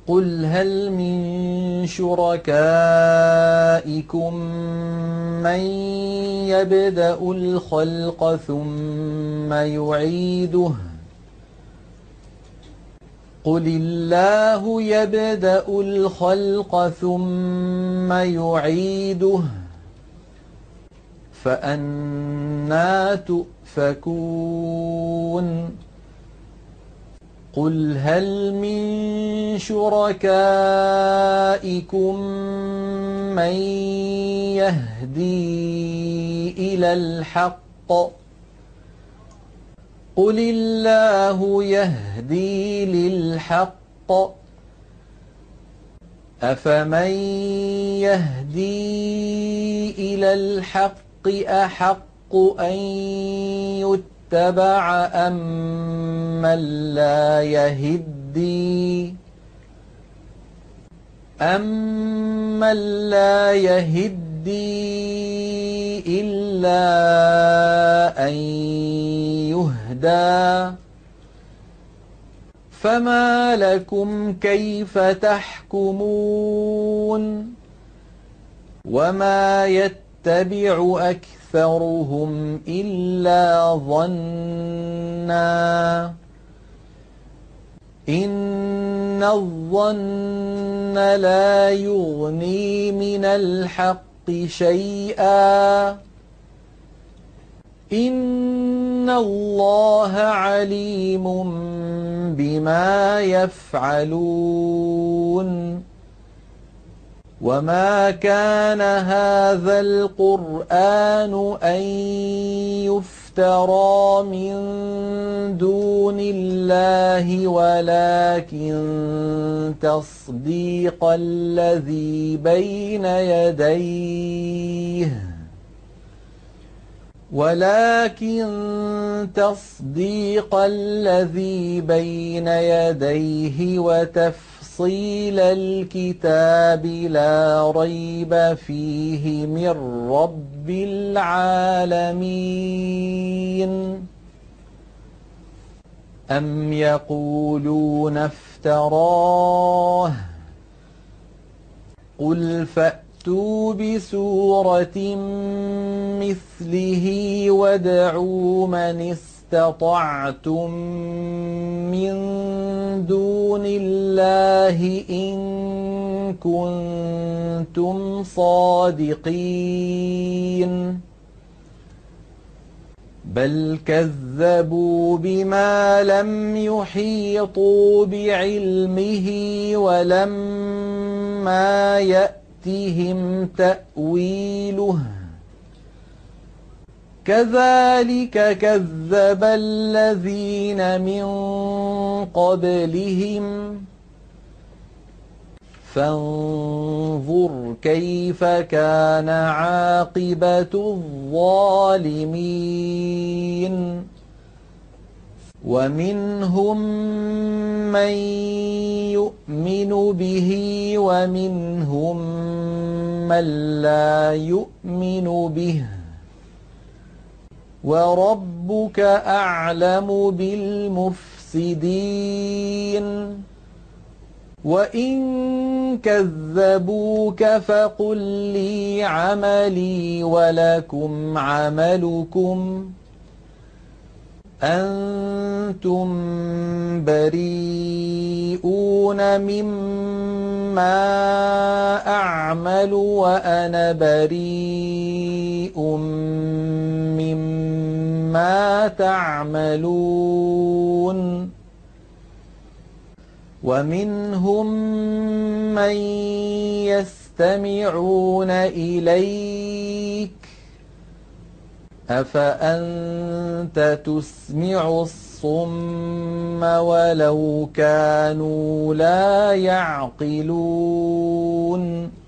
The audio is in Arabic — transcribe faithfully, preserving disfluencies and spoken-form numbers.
قل هل من شركائكم من يبدأ الخلق ثم يعيده قل الله يبدأ الخلق ثم يعيده فأنى تؤفكون قل هل من شركائكم من يهدي إلى الحق قل الله يهدي للحق أفمن يهدي إلى الحق أحق أن يتبع أمن لا يهدي أمن لا يهدي إلا أن يهدى فما لكم كيف تحكمون وما يتبع أكثرهم إلا ظنا إن الظن لا يغني من الحق شيئا إن الله عليم بما يفعلون وما كان هذا القرآن أن يفترى من دون الله ولكن تصديق الذي بين يديه ولكن تصديق الذي بين يديه وتفصيل الكتاب لا ريب فيه من رب العالمين أم يقولون افتراه قل فأتوا بسورة مثله وادعوا من استطعتم من دون الله إن كنتم صادقين بل كذبوا بما لم يحيطوا بعلمه ولما يأتهم تأويله كذلك كذب الذين من قبلهم فانظر كيف كان عاقبة الظالمين ومنهم من يؤمن به ومنهم من لا يؤمن به وربك أعلم بالمفسدين وإن كذبوك فقل لي عملي ولكم عملكم أنتم بريئون مما أعمل وأنا بريء مما تعملون ومنهم من يستمعون إليك أفأنت تسمع الصم ولو كانوا لا يعقلون